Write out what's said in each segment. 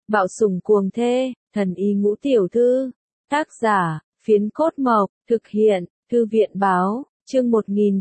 Bạo sủng cuồng thê, thần y ngũ tiểu thư. Tác giả, Phiến Cốt Mộc, thực hiện, Thư viện báo, chương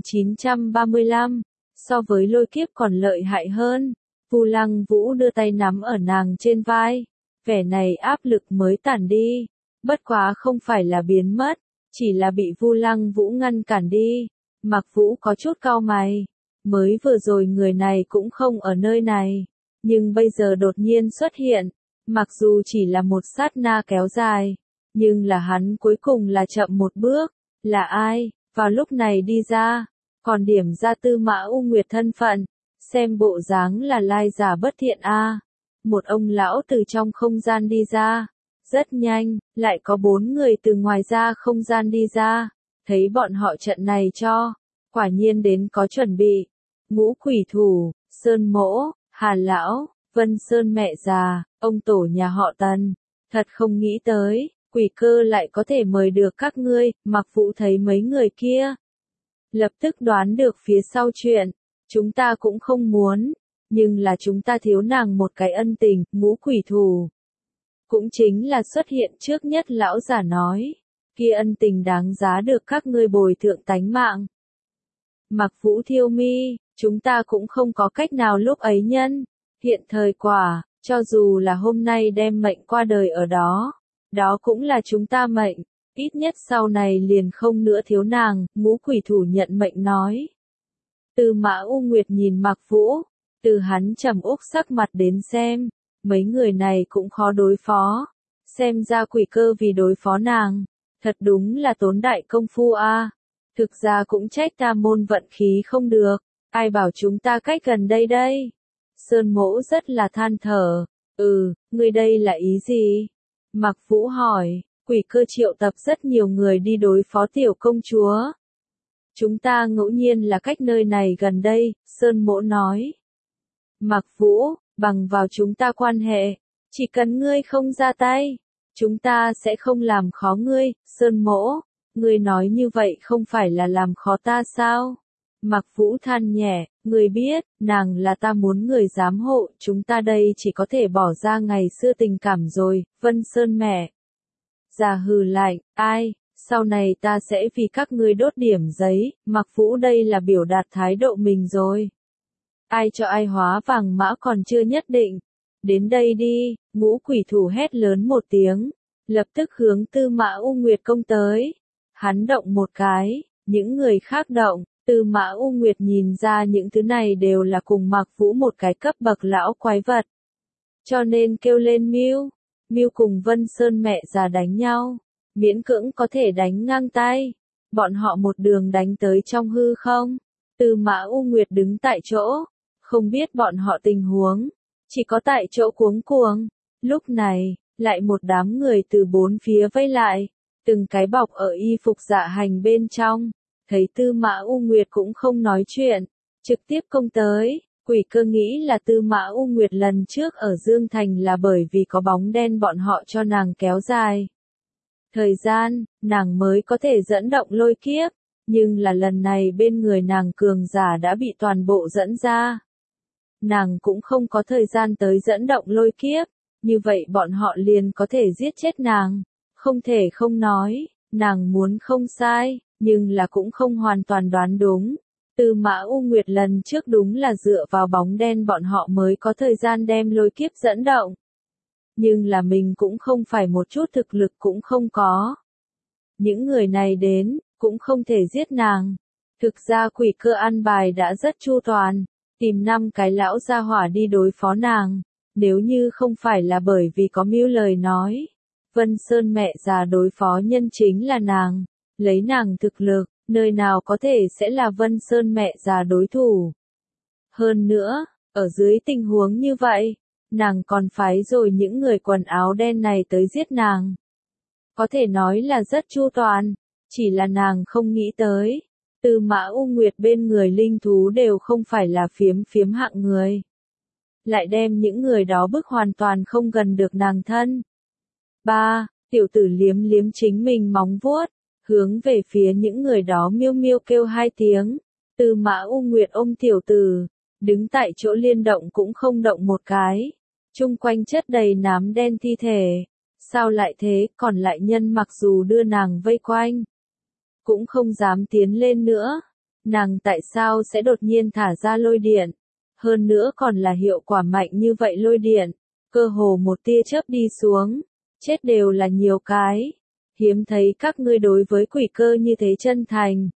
1935. So với Lôi Kiếp còn lợi hại hơn. Vu Lăng Vũ đưa tay nắm ở nàng trên vai. Vẻ này áp lực mới tản đi. Bất quá không phải là biến mất, chỉ là bị Vu Lăng Vũ ngăn cản đi. Mạc Vũ có chút cau mày. Mới vừa rồi người này cũng không ở nơi này. Nhưng bây giờ đột nhiên xuất hiện. Mặc dù chỉ là một sát na kéo dài. Nhưng là hắn cuối cùng là chậm một bước. Là ai, vào lúc này đi ra. Còn điểm ra Tư Mã U Nguyệt thân phận. Xem bộ dáng là lai giả bất thiện a. Một ông lão từ trong không gian đi ra. Rất nhanh, lại có 4 người từ ngoài ra không gian đi ra. Thấy bọn họ trận này cho. Quả nhiên đến có chuẩn bị. Ngũ Quỷ Thủ, Sơn Mỗ, Hà Lão, Vân Sơn mẹ già, ông tổ nhà họ Tần. Thật không nghĩ tới, Quỷ Cơ lại có thể mời được các ngươi. Mạc Vũ thấy mấy người kia. Lập tức đoán được phía sau chuyện. Chúng ta cũng không muốn. Nhưng là chúng ta thiếu nàng một cái ân tình. Ngũ Quỷ Thủ. Cũng chính là xuất hiện trước nhất lão giả nói. Kia ân tình đáng giá được các ngươi bồi thượng tánh mạng. Mạc Vũ thiêu mi, chúng ta cũng không có cách nào lúc ấy nhân. Hiện thời quả, cho dù là hôm nay đem mệnh qua đời ở đó. Đó cũng là chúng ta mệnh. Ít nhất sau này liền không nữa thiếu nàng. Ngũ Quỷ Thủ nhận mệnh nói. Tư Mã U Nguyệt nhìn Mạc Vũ. Từ hắn trầm úc sắc mặt đến xem. Mấy người này cũng khó đối phó. Xem ra Quỷ Cơ vì đối phó nàng. Thật đúng là tốn đại công phu a. Thực ra cũng trách ta môn vận khí không được. Ai bảo chúng ta cách gần đây đây. Sơn Mỗ rất là than thở. Ngươi đây là ý gì? Mạc Vũ hỏi. Quỷ Cơ triệu tập rất nhiều người đi đối phó tiểu công chúa. Chúng ta ngẫu nhiên là cách nơi này gần đây, Sơn Mỗ nói. Mạc Vũ, bằng vào chúng ta quan hệ, chỉ cần ngươi không ra tay, chúng ta sẽ không làm khó ngươi. Sơn Mỗ, ngươi nói như vậy không phải là làm khó ta sao? Mạc Vũ than nhẹ, ngươi biết, nàng là ta muốn người giám hộ, chúng ta đây chỉ có thể bỏ ra ngày xưa tình cảm rồi. Vân Sơn mẹ già hừ lạnh, ai, sau này ta sẽ vì các ngươi đốt điểm giấy. Mạc Vũ đây là biểu đạt thái độ mình rồi. Ai cho ai hóa vàng mã còn chưa nhất định. Đến đây đi. Ngũ Quỷ Thủ hét lớn một tiếng, lập tức hướng Tư Mã U Nguyệt công tới. Hắn động một cái, những người khác động. Tư Mã U Nguyệt nhìn ra những thứ này đều là cùng Mạc Vũ một cái cấp bậc lão quái vật. Cho nên kêu lên Mưu cùng Vân Sơn mẹ già đánh nhau. Miễn cưỡng có thể đánh ngang tay. Bọn họ một đường đánh tới trong hư không. Tư Mã U Nguyệt đứng tại chỗ. Không biết bọn họ tình huống. Chỉ có tại chỗ cuống cuồng. Lúc này, lại một đám người từ bốn phía vây lại. Từng cái bọc ở y phục dạ hành bên trong. Thấy Tư Mã U Nguyệt cũng không nói chuyện. Trực tiếp công tới. Quỷ Cơ nghĩ là Tư Mã U Nguyệt lần trước ở Dương Thành là bởi vì có bóng đen bọn họ cho nàng kéo dài thời gian, nàng mới có thể dẫn động lôi kiếp. Nhưng là lần này bên người nàng cường giả đã bị toàn bộ dẫn ra. Nàng cũng không có thời gian tới dẫn động lôi kiếp. Như vậy bọn họ liền có thể giết chết nàng. Không thể không nói, nàng muốn không sai, nhưng là cũng không hoàn toàn đoán đúng. Tư Mã U Nguyệt lần trước đúng là dựa vào bóng đen bọn họ mới có thời gian đem lôi kiếp dẫn động. Nhưng là mình cũng không phải một chút thực lực cũng không có. Những người này đến, cũng không thể giết nàng. Thực ra Quỷ Cơ ăn bài đã rất chu toàn, tìm 5 cái lão gia hỏa đi đối phó nàng. Nếu như không phải là bởi vì có Mưu lời nói, Vân Sơn mẹ già đối phó nhân chính là nàng. Lấy nàng thực lực, nơi nào có thể sẽ là Vân Sơn mẹ già đối thủ. Hơn nữa, ở dưới tình huống như vậy, nàng còn phái rồi những người quần áo đen này tới giết nàng. Có thể nói là rất chu toàn, chỉ là nàng không nghĩ tới. Tư Mã U Nguyệt bên người linh thú đều không phải là phiếm hạng người. Lại đem những người đó bức hoàn toàn không gần được nàng thân. Tiểu tử liếm liếm chính mình móng vuốt, hướng về phía những người đó miêu kêu 2 tiếng. Tư Mã U Nguyệt ôm tiểu tử, đứng tại chỗ liên động cũng không động một cái. chung quanh chất đầy nám đen thi thể. Sao lại thế, còn lại nhân mặc dù đưa nàng vây quanh, cũng không dám tiến lên nữa. Nàng tại sao sẽ đột nhiên thả ra lôi điện? Hơn nữa còn là hiệu quả mạnh như vậy lôi điện. Cơ hồ một tia chớp đi xuống. Chết đều là nhiều cái. Hiếm thấy các ngươi đối với quỷ cơ như thế chân thành.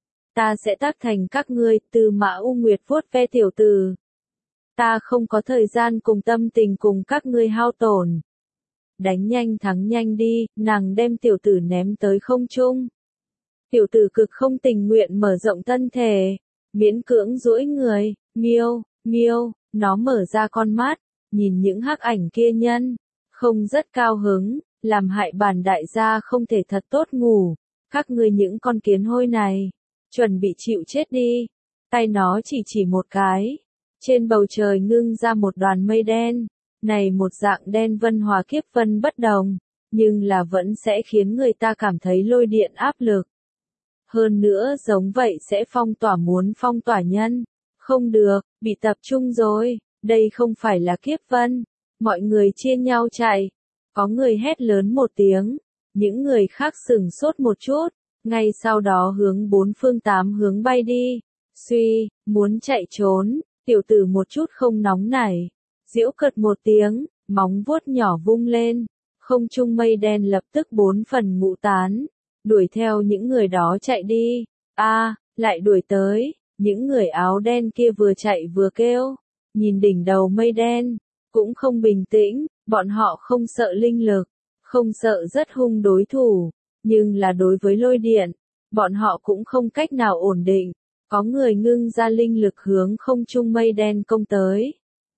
Ta sẽ tác thành các ngươi, Tư Mã U Nguyệt vuốt ve tiểu tử. Ta không có thời gian cùng tâm tình cùng các ngươi hao tổn. Đánh nhanh thắng nhanh đi, nàng đem tiểu tử ném tới không trung. Tiểu tử cực không tình nguyện mở rộng thân thể, miễn cưỡng duỗi người, miêu, miêu, nó mở ra con mắt, nhìn những hắc ảnh kia nhân, không rất cao hứng, làm hại bản đại gia không thể thật tốt ngủ, các ngươi những con kiến hôi này, chuẩn bị chịu chết đi. Tay nó chỉ một cái, trên bầu trời ngưng ra một đoàn mây đen, này một dạng đen vân hòa kiếp vân bất đồng, nhưng là vẫn sẽ khiến người ta cảm thấy lôi điện áp lực. Hơn nữa giống vậy sẽ phong tỏa muốn phong tỏa nhân. Không được, bị tập trung rồi, đây không phải là kiếp vân. Mọi người chia nhau chạy. Có người hét lớn một tiếng, những người khác sửng sốt một chút, ngay sau đó hướng bốn phương tám hướng bay đi. Suy, muốn chạy trốn, tiểu tử một chút không nóng nảy. Giễu cợt một tiếng, móng vuốt nhỏ vung lên, không trung mây đen lập tức bốn phần ngũ tán. Đuổi theo những người đó chạy đi. Lại đuổi tới, những người áo đen kia vừa chạy vừa kêu, nhìn đỉnh đầu mây đen, cũng không bình tĩnh, bọn họ không sợ linh lực, không sợ rất hung đối thủ, nhưng là đối với lôi điện, bọn họ cũng không cách nào ổn định, có người ngưng ra linh lực hướng không trung mây đen công tới,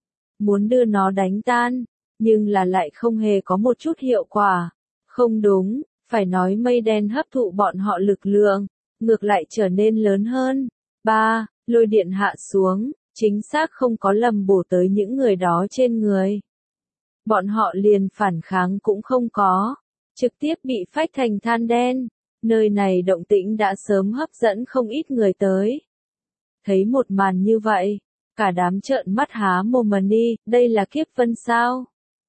muốn đưa nó đánh tan, nhưng là lại không hề có một chút hiệu quả, không đúng. Phải nói mây đen hấp thụ bọn họ lực lượng, ngược lại trở nên lớn hơn. 3. Lôi điện hạ xuống, chính xác không có lầm bổ tới những người đó trên người. Bọn họ liền phản kháng cũng không có, trực tiếp bị phách thành than đen. Nơi này động tĩnh đã sớm hấp dẫn không ít người tới. Thấy một màn như vậy, cả đám trợn mắt há mồm mà đi, đây là kiếp vân sao?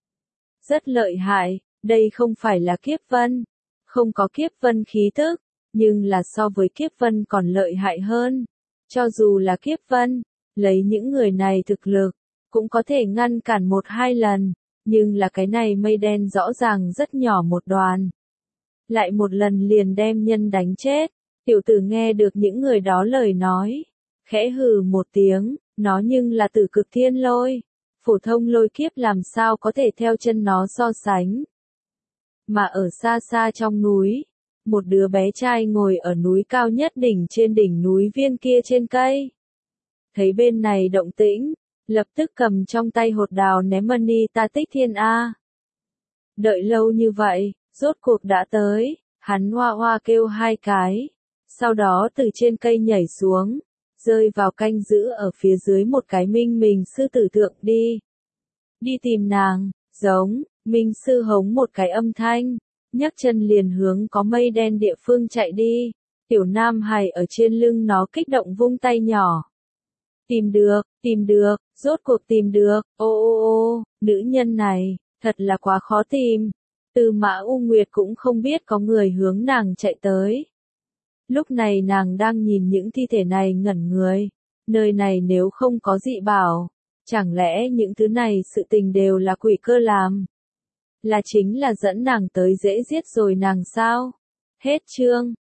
Rất lợi hại, đây không phải là kiếp vân. Không có kiếp vân khí tức, nhưng là so với kiếp vân còn lợi hại hơn. Cho dù là kiếp vân, lấy những người này thực lực, cũng có thể ngăn cản 1-2 lần, nhưng là cái này mây đen rõ ràng rất nhỏ một đoàn. Lại một lần liền đem nhân đánh chết, tiểu tử nghe được những người đó lời nói, khẽ hừ một tiếng, nó nhưng là tử cực thiên lôi, phổ thông lôi kiếp làm sao có thể theo chân nó so sánh. Mà ở xa xa trong núi, một đứa bé trai ngồi ở núi cao nhất đỉnh trên đỉnh núi viên kia trên cây. Thấy bên này động tĩnh, lập tức cầm trong tay hột đào ném Mani Ta Tích Thiên A. Đợi lâu như vậy, rốt cuộc đã tới, hắn hoa hoa kêu 2 cái, sau đó từ trên cây nhảy xuống, rơi vào canh giữ ở phía dưới một cái minh mình sư tử tượng đi. Đi tìm nàng, giống. Minh sư hống một cái âm thanh, nhấc chân liền hướng có mây đen địa phương chạy đi, tiểu nam hài ở trên lưng nó kích động vung tay nhỏ. Tìm được, rốt cuộc tìm được, ô, nữ nhân này, thật là quá khó tìm. Tư Mã U Nguyệt cũng không biết có người hướng nàng chạy tới. Lúc này nàng đang nhìn những thi thể này ngẩn người, nơi này nếu không có dị bảo, chẳng lẽ những thứ này sự tình đều là quỷ cơ làm? Là chính là dẫn nàng tới dễ giết rồi nàng sao? Hết chương.